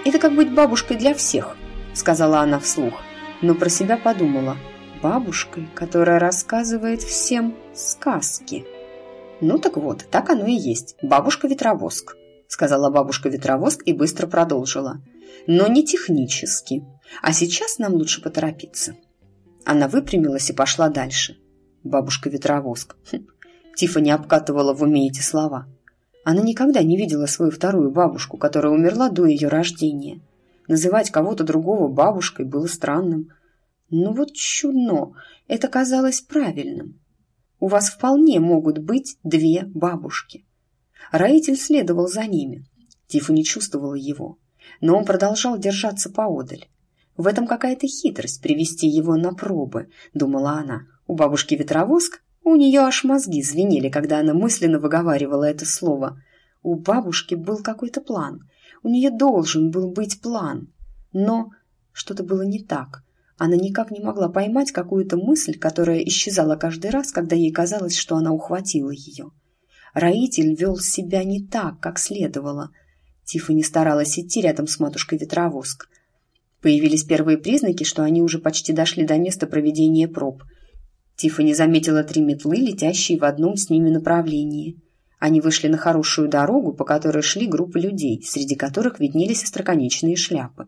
«Это как быть бабушкой для всех», — сказала она вслух, но про себя подумала: бабушкой, которая рассказывает всем сказки. «Ну так вот, так оно и есть, бабушка-ветровоск», — сказала бабушка-ветровоск и быстро продолжила. «Но не технически. А сейчас нам лучше поторопиться». Она выпрямилась и пошла дальше. Бабушка-ветровоск. Тиффани обкатывала в уме эти слова. Она никогда не видела свою вторую бабушку, которая умерла до ее рождения. Называть кого-то другого бабушкой было странным. Но вот чудно, это казалось правильным. У вас вполне могут быть две бабушки. Раитель следовал за ними. Тиффани чувствовала его, но он продолжал держаться поодаль. В этом какая-то хитрость привести его на пробы, думала она. У бабушки Ветровоск, у нее аж мозги звенели, когда она мысленно выговаривала это слово. У бабушки был какой-то план. У нее должен был быть план. Но что-то было не так. Она никак не могла поймать какую-то мысль, которая исчезала каждый раз, когда ей казалось, что она ухватила ее. Раитель вел себя не так, как следовало. Тиффани старалась идти рядом с матушкой Ветровоск. Появились первые признаки, что они уже почти дошли до места проведения проб. Тиффани заметила 3 метлы, летящие в одном с ними направлении. Они вышли на хорошую дорогу, по которой шли группы людей, среди которых виднелись остроконечные шляпы.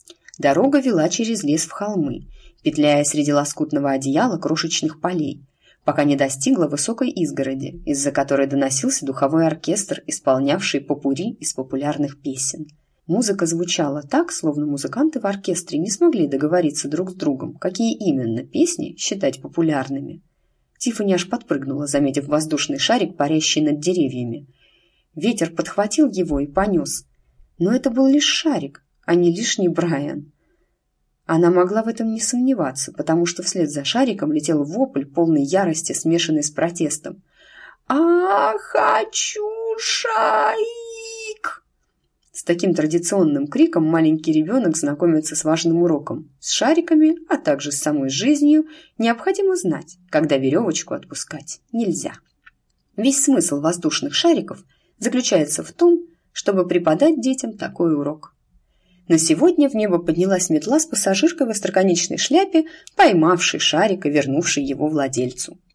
Дорога вела через лес в холмы, петляя среди лоскутного одеяла крошечных полей, пока не достигла высокой изгороди, из-за которой доносился духовой оркестр, исполнявший попурри из популярных песен. Музыка звучала так, словно музыканты в оркестре не смогли договориться друг с другом, какие именно песни считать популярными. Тиффани аж подпрыгнула, заметив воздушный шарик, парящий над деревьями. Ветер подхватил его и понес. Но это был лишь шарик, а не лишний Брайан. Она могла в этом не сомневаться, потому что вслед за шариком летел вопль полной ярости, смешанный с протестом. «А, хочу шарик!» С таким традиционным криком маленький ребенок знакомится с важным уроком. С шариками, а также с самой жизнью необходимо знать, когда веревочку отпускать нельзя. Весь смысл воздушных шариков заключается в том, чтобы преподать детям такой урок. Но сегодня в небо поднялась метла с пассажиркой в остроконечной шляпе, поймавшей шарик и вернувшей его владельцу.